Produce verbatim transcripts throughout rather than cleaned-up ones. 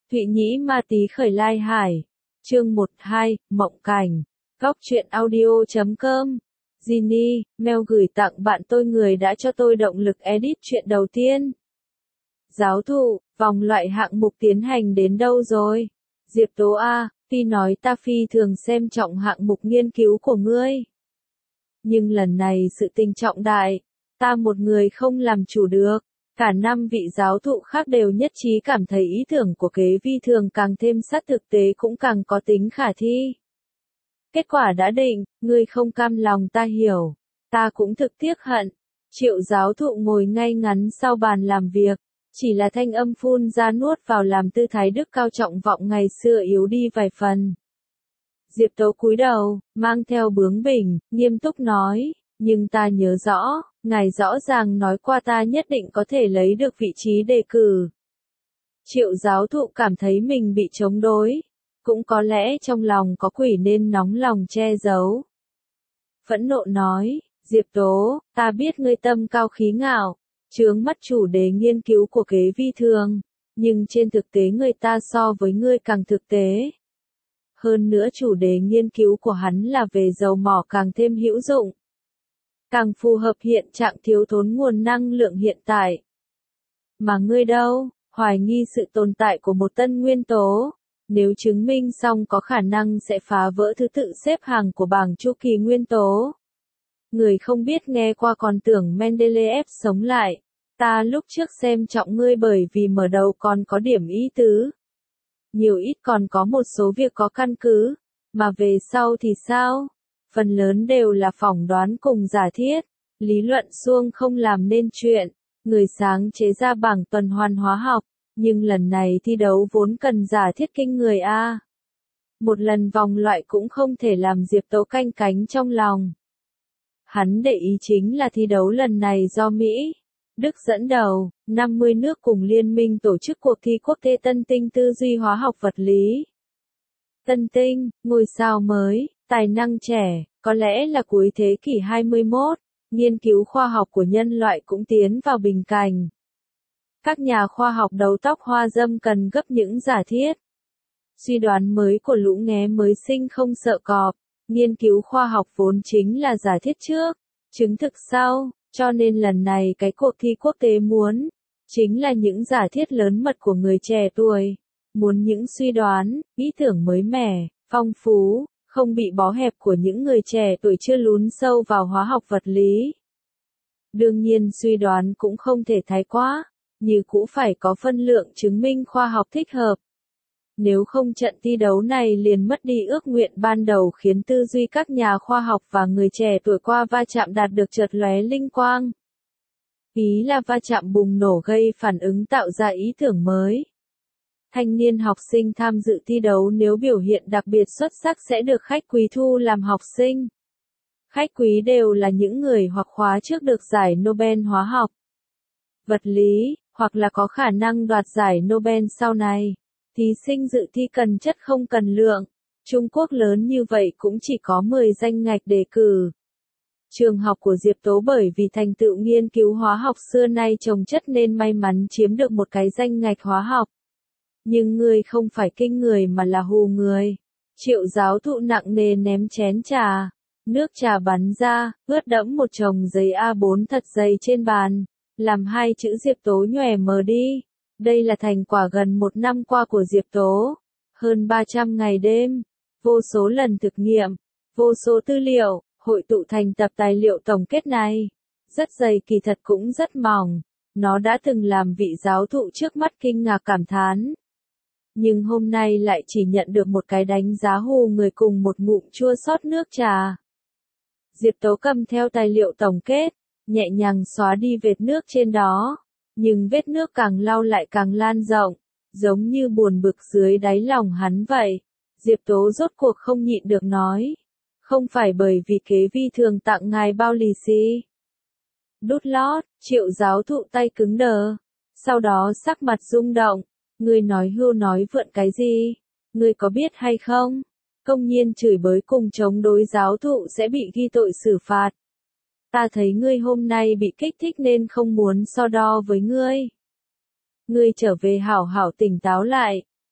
Thụy Nhĩ Ma Tí Khởi Lai Hải. Chương một hai, Mộng Cảnh. Góc truyện audio chấm com. Ginny, mail gửi tặng bạn tôi người đã cho tôi động lực edit chuyện đầu tiên. Giáo thụ, vòng loại hạng mục tiến hành đến đâu rồi? Diệp Tố A, Phi nói ta phi thường xem trọng hạng mục nghiên cứu của ngươi. Nhưng lần này sự tình trọng đại, ta một người không làm chủ được. Cả năm vị giáo thụ khác đều nhất trí cảm thấy ý tưởng của kế vi thường càng thêm sát thực tế cũng càng có tính khả thi. Kết quả đã định, ngươi không cam lòng ta hiểu. Ta cũng thực tiếc hận. Triệu giáo thụ ngồi ngay ngắn sau bàn làm việc. Chỉ là thanh âm phun ra nuốt vào làm tư thái đức cao trọng vọng ngày xưa yếu đi vài phần. Diệp Tố cúi đầu, mang theo bướng bỉnh, nghiêm túc nói, nhưng ta nhớ rõ, ngài rõ ràng nói qua ta nhất định có thể lấy được vị trí đề cử. Triệu giáo thụ cảm thấy mình bị chống đối, cũng có lẽ trong lòng có quỷ nên nóng lòng che giấu. Phẫn nộ nói, Diệp Tố, ta biết ngươi tâm cao khí ngạo, chướng mắt chủ đề nghiên cứu của kế vi thường, nhưng trên thực tế người ta so với ngươi càng thực tế. Hơn nữa chủ đề nghiên cứu của hắn là về dầu mỏ càng thêm hữu dụng, càng phù hợp hiện trạng thiếu thốn nguồn năng lượng hiện tại. Mà ngươi đâu, hoài nghi sự tồn tại của một tân nguyên tố, nếu chứng minh xong có khả năng sẽ phá vỡ thứ tự xếp hàng của bảng chu kỳ nguyên tố. Người không biết nghe qua còn tưởng Mendeleev sống lại, ta lúc trước xem trọng ngươi bởi vì mở đầu còn có điểm ý tứ. Nhiều ít còn có một số việc có căn cứ, mà về sau thì sao? Phần lớn đều là phỏng đoán cùng giả thiết, lý luận suông không làm nên chuyện, người sáng chế ra bảng tuần hoàn hóa học, nhưng lần này thi đấu vốn cần giả thiết kinh người a. Một lần vòng loại cũng không thể làm Diệp Tố canh cánh trong lòng. Hắn để ý chính là thi đấu lần này do Mỹ, Đức dẫn đầu, năm mươi nước cùng liên minh tổ chức cuộc thi quốc tế tân tinh tư duy hóa học vật lý. Tân tinh, ngôi sao mới, tài năng trẻ, có lẽ là cuối thế kỷ hai mươi mốt, nghiên cứu khoa học của nhân loại cũng tiến vào bình cảnh. Các nhà khoa học đầu tóc hoa dâm cần gấp những giả thiết. Suy đoán mới của lũ nghé mới sinh không sợ cọp, nghiên cứu khoa học vốn chính là giả thiết trước, chứng thực sau, cho nên lần này cái cuộc thi quốc tế muốn, chính là những giả thiết lớn mật của người trẻ tuổi, muốn những suy đoán, ý tưởng mới mẻ, phong phú, không bị bó hẹp của những người trẻ tuổi chưa lún sâu vào hóa học vật lý. Đương nhiên suy đoán cũng không thể thái quá, như cũ phải có phân lượng chứng minh khoa học thích hợp. Nếu không trận thi đấu này liền mất đi ước nguyện ban đầu khiến tư duy các nhà khoa học và người trẻ tuổi qua va chạm đạt được chợt lóe linh quang. Ý là va chạm bùng nổ gây phản ứng tạo ra ý tưởng mới. Thanh niên học sinh tham dự thi đấu nếu biểu hiện đặc biệt xuất sắc sẽ được khách quý thu làm học sinh. Khách quý đều là những người hoặc khóa trước được giải Nobel hóa học, vật lý, hoặc là có khả năng đoạt giải Nobel sau này. Thí sinh dự thi cần chất không cần lượng. Trung Quốc lớn như vậy cũng chỉ có mười danh ngạch đề cử. Trường học của Diệp Tố bởi vì thành tựu nghiên cứu hóa học xưa nay trồng chất nên may mắn chiếm được một cái danh ngạch hóa học. Nhưng người không phải kinh người mà là hù người. Triệu giáo thụ nặng nề ném chén trà. Nước trà bắn ra, ướt đẫm một chồng giấy A bốn thật dày trên bàn. Làm hai chữ Diệp Tố nhòe mờ đi. Đây là thành quả gần một năm qua của Diệp Tố. Hơn ba trăm ngày đêm. Vô số lần thực nghiệm. Vô số tư liệu, hội tụ thành tập tài liệu tổng kết này. Rất dày kỳ thật cũng rất mỏng. Nó đã từng làm vị giáo thụ trước mắt kinh ngạc cảm thán. Nhưng hôm nay lại chỉ nhận được một cái đánh giá hù người cùng một ngụm chua xót nước trà. Diệp Tố cầm theo tài liệu tổng kết, nhẹ nhàng xóa đi vệt nước trên đó. Nhưng vết nước càng lau lại càng lan rộng, giống như buồn bực dưới đáy lòng hắn vậy. Diệp Tố rốt cuộc không nhịn được nói. Không phải bởi vì kế vi thường tặng ngài bao lì xì. Đút lót, triệu giáo thụ tay cứng đờ. Sau đó sắc mặt rung động. Ngươi nói hưu nói vượn cái gì? Ngươi có biết hay không? Công nhiên chửi bới cùng chống đối giáo thụ sẽ bị ghi tội xử phạt. Ta thấy ngươi hôm nay bị kích thích nên không muốn so đo với ngươi. Ngươi trở về hảo hảo tỉnh táo lại.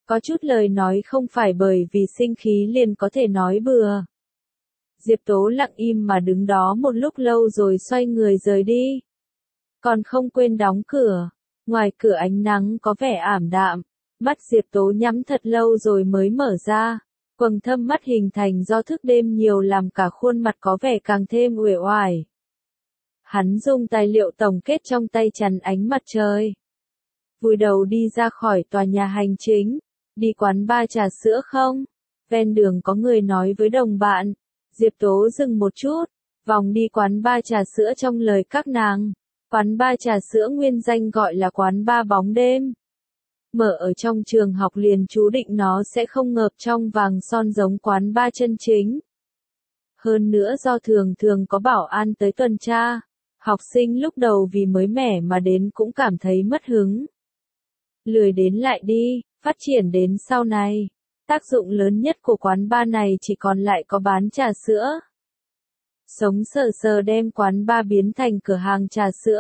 Có chút lời nói không phải bởi vì sinh khí liền có thể nói bừa. Diệp Tố lặng im mà đứng đó một lúc lâu rồi xoay người rời đi. Còn không quên đóng cửa. Ngoài cửa ánh nắng có vẻ ảm đạm. Mắt Diệp Tố nhắm thật lâu rồi mới mở ra. Quầng thâm mắt hình thành do thức đêm nhiều làm cả khuôn mặt có vẻ càng thêm uể oải. Hắn dùng tài liệu tổng kết trong tay chắn ánh mặt trời. Vùi đầu đi ra khỏi tòa nhà hành chính. Đi quán bar trà sữa không? Ven đường có người nói với đồng bạn. Diệp Tố dừng một chút. Vòng đi quán bar trà sữa trong lời các nàng. Quán bar trà sữa nguyên danh gọi là quán bar bóng đêm. Mở ở trong trường học liền chú định nó sẽ không ngợp trong vàng son giống quán bar chân chính. Hơn nữa do thường thường có bảo an tới tuần tra. Học sinh lúc đầu vì mới mẻ mà đến cũng cảm thấy mất hứng. Lười đến lại đi, phát triển đến sau này. Tác dụng lớn nhất của quán bar này chỉ còn lại có bán trà sữa. Sống sờ sờ đem quán bar biến thành cửa hàng trà sữa.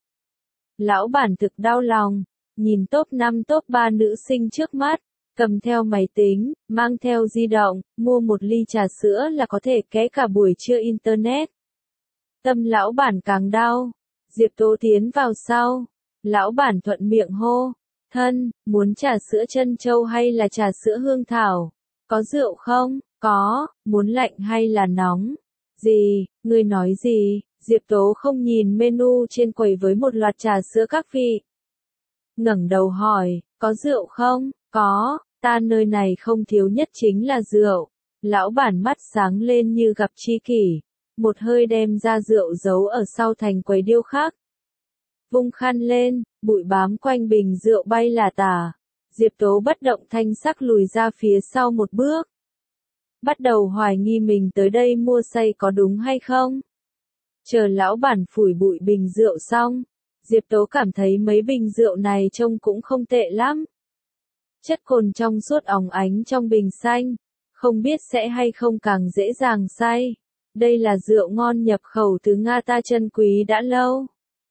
Lão bản thực đau lòng, nhìn top năm top ba nữ sinh trước mắt, cầm theo máy tính, mang theo di động, mua một ly trà sữa là có thể ké cả buổi trưa internet. Tâm lão bản càng đau. Diệp Tố tiến vào sau. Lão bản thuận miệng hô. Thân, muốn trà sữa trân châu hay là trà sữa hương thảo? Có rượu không? Có, muốn lạnh hay là nóng? Gì, ngươi nói gì? Diệp Tố không nhìn menu trên quầy với một loạt trà sữa các vị. Ngẩng đầu hỏi, có rượu không? Có, ta nơi này không thiếu nhất chính là rượu. Lão bản mắt sáng lên như gặp tri kỷ. Một hơi đem ra rượu giấu ở sau thành quầy điêu khắc. Vung khăn lên, bụi bám quanh bình rượu bay là tả. Diệp Tố bất động thanh sắc lùi ra phía sau một bước. Bắt đầu hoài nghi mình tới đây mua say có đúng hay không. Chờ lão bản phủi bụi bình rượu xong. Diệp Tố cảm thấy mấy bình rượu này trông cũng không tệ lắm. Chất cồn trong suốt óng ánh trong bình xanh. Không biết sẽ hay không càng dễ dàng say. Đây là rượu ngon nhập khẩu từ Nga ta trân quý đã lâu.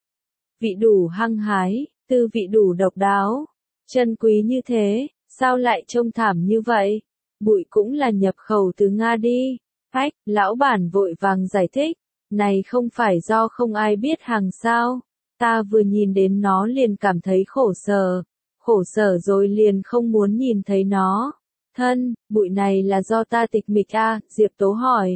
Vị đủ hăng hái, tư vị đủ độc đáo. Trân quý như thế, sao lại trông thảm như vậy? Bụi cũng là nhập khẩu từ Nga đi. Hách, lão bản vội vàng giải thích. Này không phải do không ai biết hàng sao. Ta vừa nhìn đến nó liền cảm thấy khổ sở. Khổ sở rồi liền không muốn nhìn thấy nó. Thân, bụi này là do ta tịch mịch à, Diệp Tố hỏi.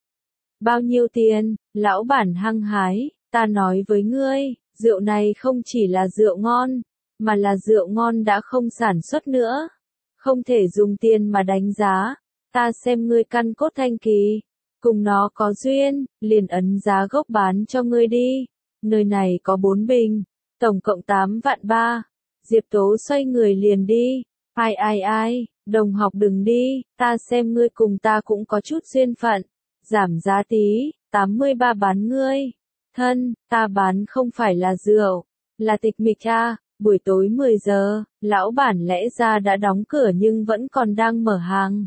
Bao nhiêu tiền? Lão bản hăng hái, ta nói với ngươi, rượu này không chỉ là rượu ngon, mà là rượu ngon đã không sản xuất nữa. Không thể dùng tiền mà đánh giá, ta xem ngươi căn cốt thanh kỳ, cùng nó có duyên, liền ấn giá gốc bán cho ngươi đi. Nơi này có bốn bình, tổng cộng tám vạn ba. Diệp Tố xoay người liền đi. Ai ai ai, đồng học đừng đi, ta xem ngươi cùng ta cũng có chút duyên phận. Giảm giá tí, tám mươi ba bán ngươi. Thân, ta bán không phải là rượu, là tịch mịch à. Buổi tối mười giờ, lão bản lẽ ra đã đóng cửa nhưng vẫn còn đang mở hàng.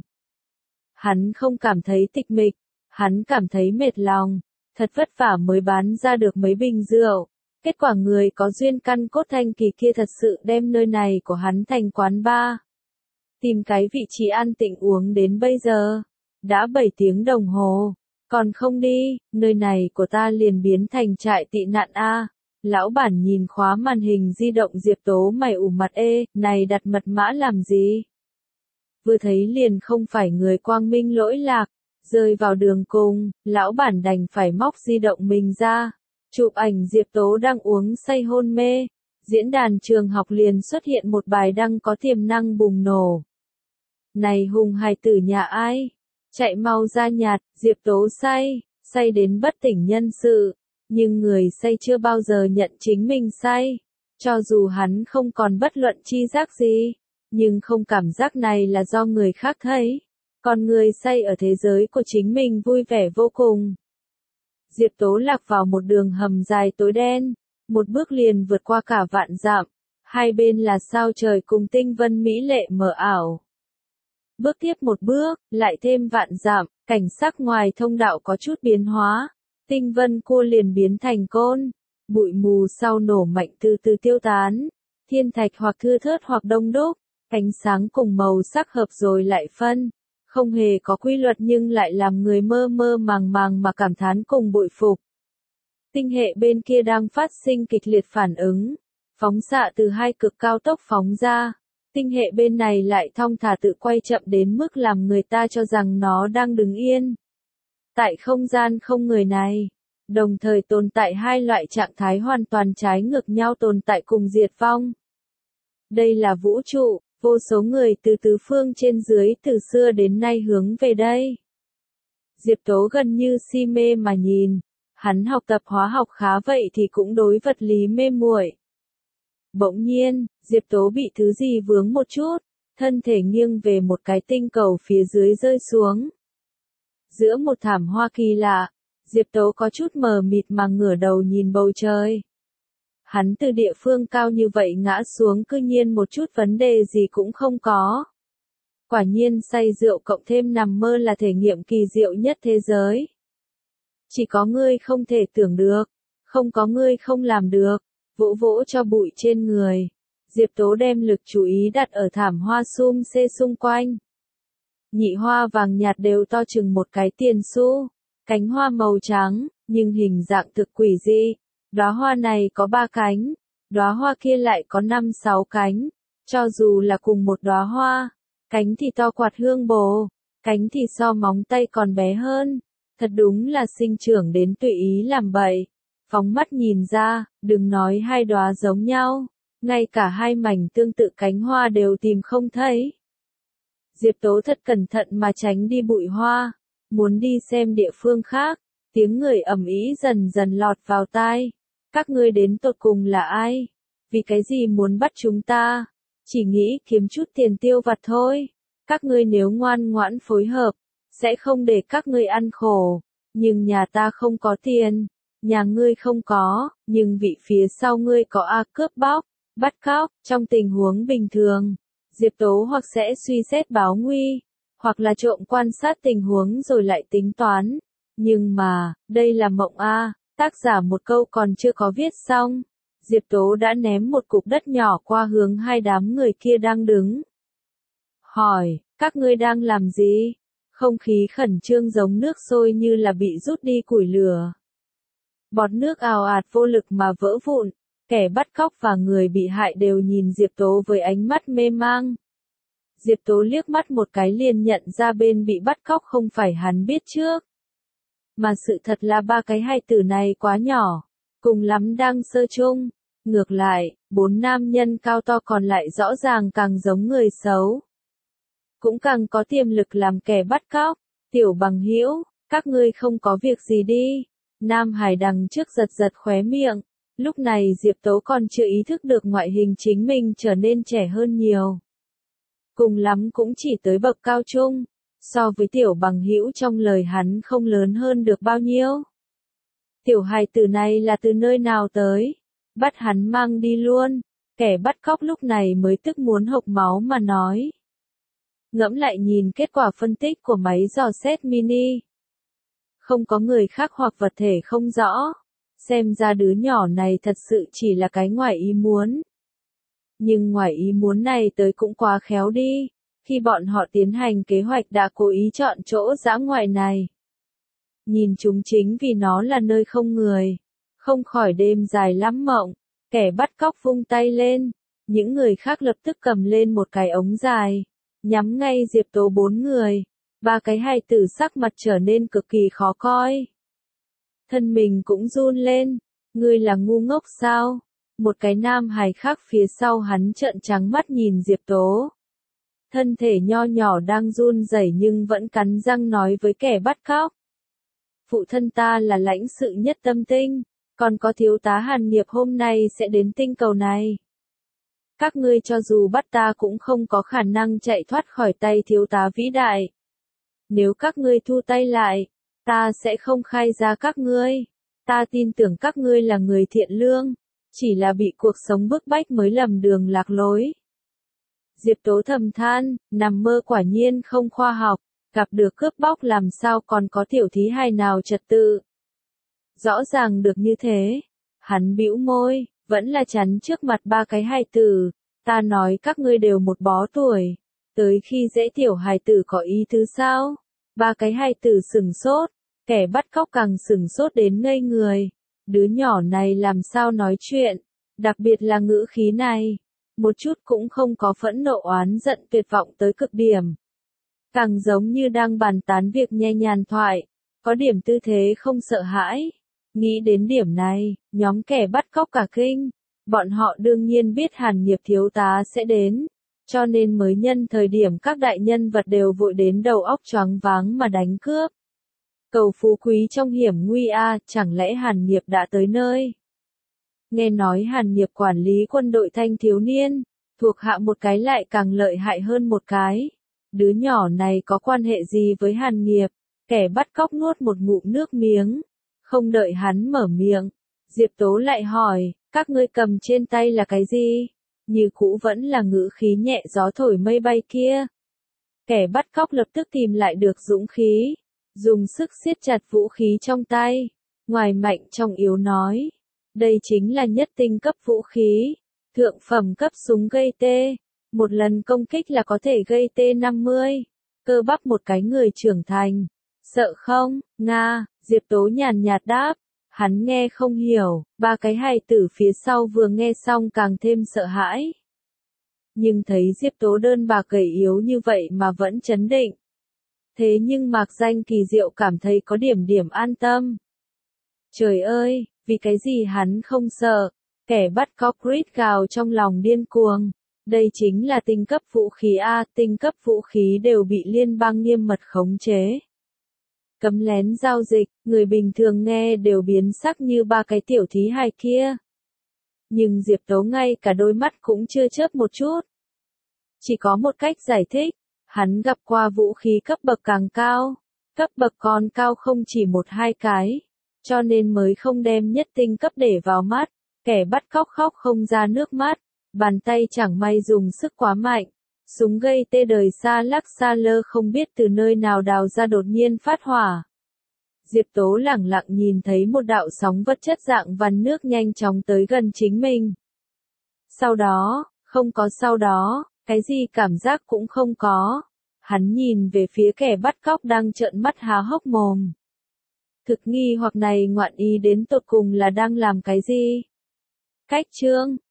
Hắn không cảm thấy tịch mịch, hắn cảm thấy mệt lòng. Thật vất vả mới bán ra được mấy bình rượu. Kết quả người có duyên căn cốt thanh kỳ kia thật sự đem nơi này của hắn thành quán bar. Tìm cái vị trí an tịnh uống đến bây giờ. Đã bảy tiếng đồng hồ. Còn không đi, nơi này của ta liền biến thành trại tị nạn a. Lão bản nhìn khóa màn hình di động Diệp Tố mày ủ mặt ê, này đặt mật mã làm gì? Vừa thấy liền không phải người quang minh lỗi lạc. Rơi vào đường cùng, lão bản đành phải móc di động mình ra. Chụp ảnh Diệp Tố đang uống say hôn mê. Diễn đàn trường học liền xuất hiện một bài đăng có tiềm năng bùng nổ. Này hùng hài tử nhà ai? Chạy mau ra nhạt, Diệp Tố say, say đến bất tỉnh nhân sự. Nhưng người say chưa bao giờ nhận chính mình say. Cho dù hắn không còn bất luận chi giác gì. Nhưng không cảm giác này là do người khác thấy. Còn người say ở thế giới của chính mình vui vẻ vô cùng. Diệp Tố lạc vào một đường hầm dài tối đen. Một bước liền vượt qua cả vạn dặm. Hai bên là sao trời cùng tinh vân mỹ lệ mờ ảo. Bước tiếp một bước, lại thêm vạn dặm, cảnh sắc ngoài thông đạo có chút biến hóa. Tinh vân cua liền biến thành côn. Bụi mù sau nổ mạnh từ từ tiêu tán. Thiên thạch hoặc thưa thớt hoặc đông đúc. Ánh sáng cùng màu sắc hợp rồi lại phân, không hề có quy luật nhưng lại làm người mơ mơ màng màng mà cảm thán cùng bội phục. Tinh hệ bên kia đang phát sinh kịch liệt phản ứng, phóng xạ từ hai cực cao tốc phóng ra. Tinh hệ bên này lại thong thả tự quay chậm đến mức làm người ta cho rằng nó đang đứng yên. Tại không gian không người này, đồng thời tồn tại hai loại trạng thái hoàn toàn trái ngược nhau tồn tại cùng diệt vong. Đây là vũ trụ, vô số người từ tứ phương trên dưới từ xưa đến nay hướng về đây. Diệp Tố gần như si mê mà nhìn, hắn học tập hóa học khá vậy thì cũng đối vật lý mê muội. Bỗng nhiên, Diệp Tố bị thứ gì vướng một chút, thân thể nghiêng về một cái tinh cầu phía dưới rơi xuống. Giữa một thảm hoa kỳ lạ, Diệp Tố có chút mờ mịt mà ngửa đầu nhìn bầu trời. Hắn từ địa phương cao như vậy ngã xuống cư nhiên một chút vấn đề gì cũng không có. Quả nhiên say rượu cộng thêm nằm mơ là thể nghiệm kỳ diệu nhất thế giới. Chỉ có ngươi không thể tưởng được, không có ngươi không làm được, vỗ vỗ cho bụi trên người. Diệp Tố đem lực chú ý đặt ở thảm hoa sum xê xung quanh. Nhị hoa vàng nhạt đều to chừng một cái tiền xu, cánh hoa màu trắng, nhưng hình dạng thực quỷ dị. Đóa hoa này có ba cánh, đóa hoa kia lại có năm sáu cánh, cho dù là cùng một đóa hoa, cánh thì to quạt hương bồ, cánh thì so móng tay còn bé hơn, thật đúng là sinh trưởng đến tùy ý làm bậy. Phóng mắt nhìn ra, đừng nói hai đóa giống nhau, ngay cả hai mảnh tương tự cánh hoa đều tìm không thấy. Diệp Tố thật cẩn thận mà tránh đi bụi hoa, muốn đi xem địa phương khác, tiếng người ầm ĩ dần dần lọt vào tai. Các ngươi đến tột cùng là ai? Vì cái gì muốn bắt chúng ta? Chỉ nghĩ kiếm chút tiền tiêu vặt thôi. Các ngươi nếu ngoan ngoãn phối hợp, sẽ không để các ngươi ăn khổ. Nhưng nhà ta không có tiền, nhà ngươi không có, nhưng vị phía sau ngươi có a cướp bóc, bắt cóc. Trong tình huống bình thường, Diệp Tố hoặc sẽ suy xét báo nguy, hoặc là trộm quan sát tình huống rồi lại tính toán. Nhưng mà, đây là mộng a. Tác giả một câu còn chưa có viết xong, Diệp Tố đã ném một cục đất nhỏ qua hướng hai đám người kia đang đứng. Hỏi, các ngươi đang làm gì? Không khí khẩn trương giống nước sôi như là bị rút đi củi lửa. Bọt nước ào ạt vô lực mà vỡ vụn, kẻ bắt cóc và người bị hại đều nhìn Diệp Tố với ánh mắt mê mang. Diệp Tố liếc mắt một cái liền nhận ra bên bị bắt cóc không phải hắn biết trước. Mà sự thật là ba cái hai tử này quá nhỏ, cùng lắm đang sơ chung. Ngược lại, bốn nam nhân cao to còn lại rõ ràng càng giống người xấu. Cũng càng có tiềm lực làm kẻ bắt cóc. Tiểu Bằng Hữu, các ngươi không có việc gì đi. Nam Hải đằng trước giật giật khóe miệng. Lúc này Diệp Tố còn chưa ý thức được ngoại hình chính mình trở nên trẻ hơn nhiều. Cùng lắm cũng chỉ tới bậc cao trung. So với Tiểu Bằng Hữu trong lời hắn không lớn hơn được bao nhiêu. Tiểu hài tử này là từ nơi nào tới? Bắt hắn mang đi luôn. Kẻ bắt cóc lúc này mới tức muốn hộc máu mà nói. Ngẫm lại nhìn kết quả phân tích của máy dò xét mini. Không có người khác hoặc vật thể không rõ. Xem ra đứa nhỏ này thật sự chỉ là cái ngoài ý muốn. Nhưng ngoài ý muốn này tới cũng quá khéo đi. Khi bọn họ tiến hành kế hoạch đã cố ý chọn chỗ dã ngoại này. Nhìn chúng chính vì nó là nơi không người. Không khỏi đêm dài lắm mộng. Kẻ bắt cóc vung tay lên. Những người khác lập tức cầm lên một cái ống dài. Nhắm ngay Diệp Tố bốn người. Ba cái hài tử sắc mặt trở nên cực kỳ khó coi. Thân mình cũng run lên. Ngươi là ngu ngốc sao? Một cái nam hài khác phía sau hắn trợn trắng mắt nhìn Diệp Tố. Thân thể nho nhỏ đang run rẩy nhưng vẫn cắn răng nói với kẻ bắt cóc. Phụ thân ta là lãnh sự nhất tâm tinh, còn có thiếu tá Hàn Nghiệp hôm nay sẽ đến tinh cầu này. Các ngươi cho dù bắt ta cũng không có khả năng chạy thoát khỏi tay thiếu tá vĩ đại. Nếu các ngươi thu tay lại, ta sẽ không khai ra các ngươi. Ta tin tưởng các ngươi là người thiện lương, chỉ là bị cuộc sống bức bách mới lầm đường lạc lối. Diệp Tố thầm than, nằm mơ quả nhiên không khoa học, gặp được cướp bóc làm sao còn có tiểu thí hài nào trật tự. Rõ ràng được như thế, hắn bĩu môi, vẫn là chắn trước mặt ba cái hài tử, Ta nói các ngươi đều một bó tuổi. Tới khi dễ tiểu hài tử có ý thứ sao? Ba cái hài tử sừng sốt. Kẻ bắt cóc càng sừng sốt đến ngây người. Đứa nhỏ này làm sao nói chuyện? Đặc biệt là ngữ khí này. Một chút cũng không có phẫn nộ oán giận tuyệt vọng tới cực điểm. Càng giống như đang bàn tán việc nhe nhàn thoại. Có điểm tư thế không sợ hãi. Nghĩ đến điểm này, nhóm kẻ bắt cóc cả kinh. Bọn họ đương nhiên biết Hàn Nghiệp thiếu tá sẽ đến. Cho nên mới nhân thời điểm các đại nhân vật đều vội đến đầu óc choáng váng mà đánh cướp. Cầu phú quý trong hiểm nguy a, chẳng lẽ Hàn Nghiệp đã tới nơi? Nghe nói Hàn Nghiệp quản lý quân đội thanh thiếu niên, thuộc hạ một cái lại càng lợi hại hơn một cái. Đứa nhỏ này có quan hệ gì với Hàn Nghiệp? Kẻ bắt cóc nuốt một ngụm nước miếng. Không đợi hắn mở miệng, Diệp Tố lại hỏi, các ngươi cầm trên tay là cái gì? Như cũ vẫn là ngữ khí nhẹ gió thổi mây bay kia. Kẻ bắt cóc lập tức tìm lại được dũng khí, dùng sức siết chặt vũ khí trong tay, ngoài mạnh trong yếu nói. Đây chính là nhất tinh cấp vũ khí, thượng phẩm cấp súng gây tê. Một lần công kích là có thể gây tê năm mươi, cơ bắp một cái người trưởng thành. Sợ không, Nga, Diệp Tố nhàn nhạt đáp. Hắn nghe không hiểu, ba cái hài tử phía sau vừa nghe xong càng thêm sợ hãi. Nhưng thấy Diệp Tố đơn bạc gầy yếu như vậy mà vẫn chấn định. Thế nhưng Mạc Danh kỳ diệu cảm thấy có điểm điểm an tâm. Trời ơi, vì cái gì hắn không sợ? Kẻ bắt cóc rít gào trong lòng điên cuồng. Đây chính là tinh cấp vũ khí A, tinh cấp vũ khí đều bị liên bang nghiêm mật khống chế. Cấm lén giao dịch, người bình thường nghe đều biến sắc như ba cái tiểu thí hài kia. Nhưng Diệp Tố ngay cả đôi mắt cũng chưa chớp một chút. Chỉ có một cách giải thích, hắn gặp qua vũ khí cấp bậc càng cao, cấp bậc còn cao không chỉ một hai cái, cho nên mới không đem nhất tinh cấp để vào mắt, kẻ bắt cóc khóc không ra nước mắt, bàn tay chẳng may dùng sức quá mạnh. Súng gây tê đời xa lắc xa lơ không biết từ nơi nào đào ra đột nhiên phát hỏa. Diệp Tố lẳng lặng nhìn thấy một đạo sóng vật chất dạng vằn nước nhanh chóng tới gần chính mình. Sau đó, không có sau đó, cái gì cảm giác cũng không có. Hắn nhìn về phía kẻ bắt cóc đang trợn mắt há hốc mồm. Thực nghi hoặc này ngoạn ý đến tột cùng là đang làm cái gì? Cách chương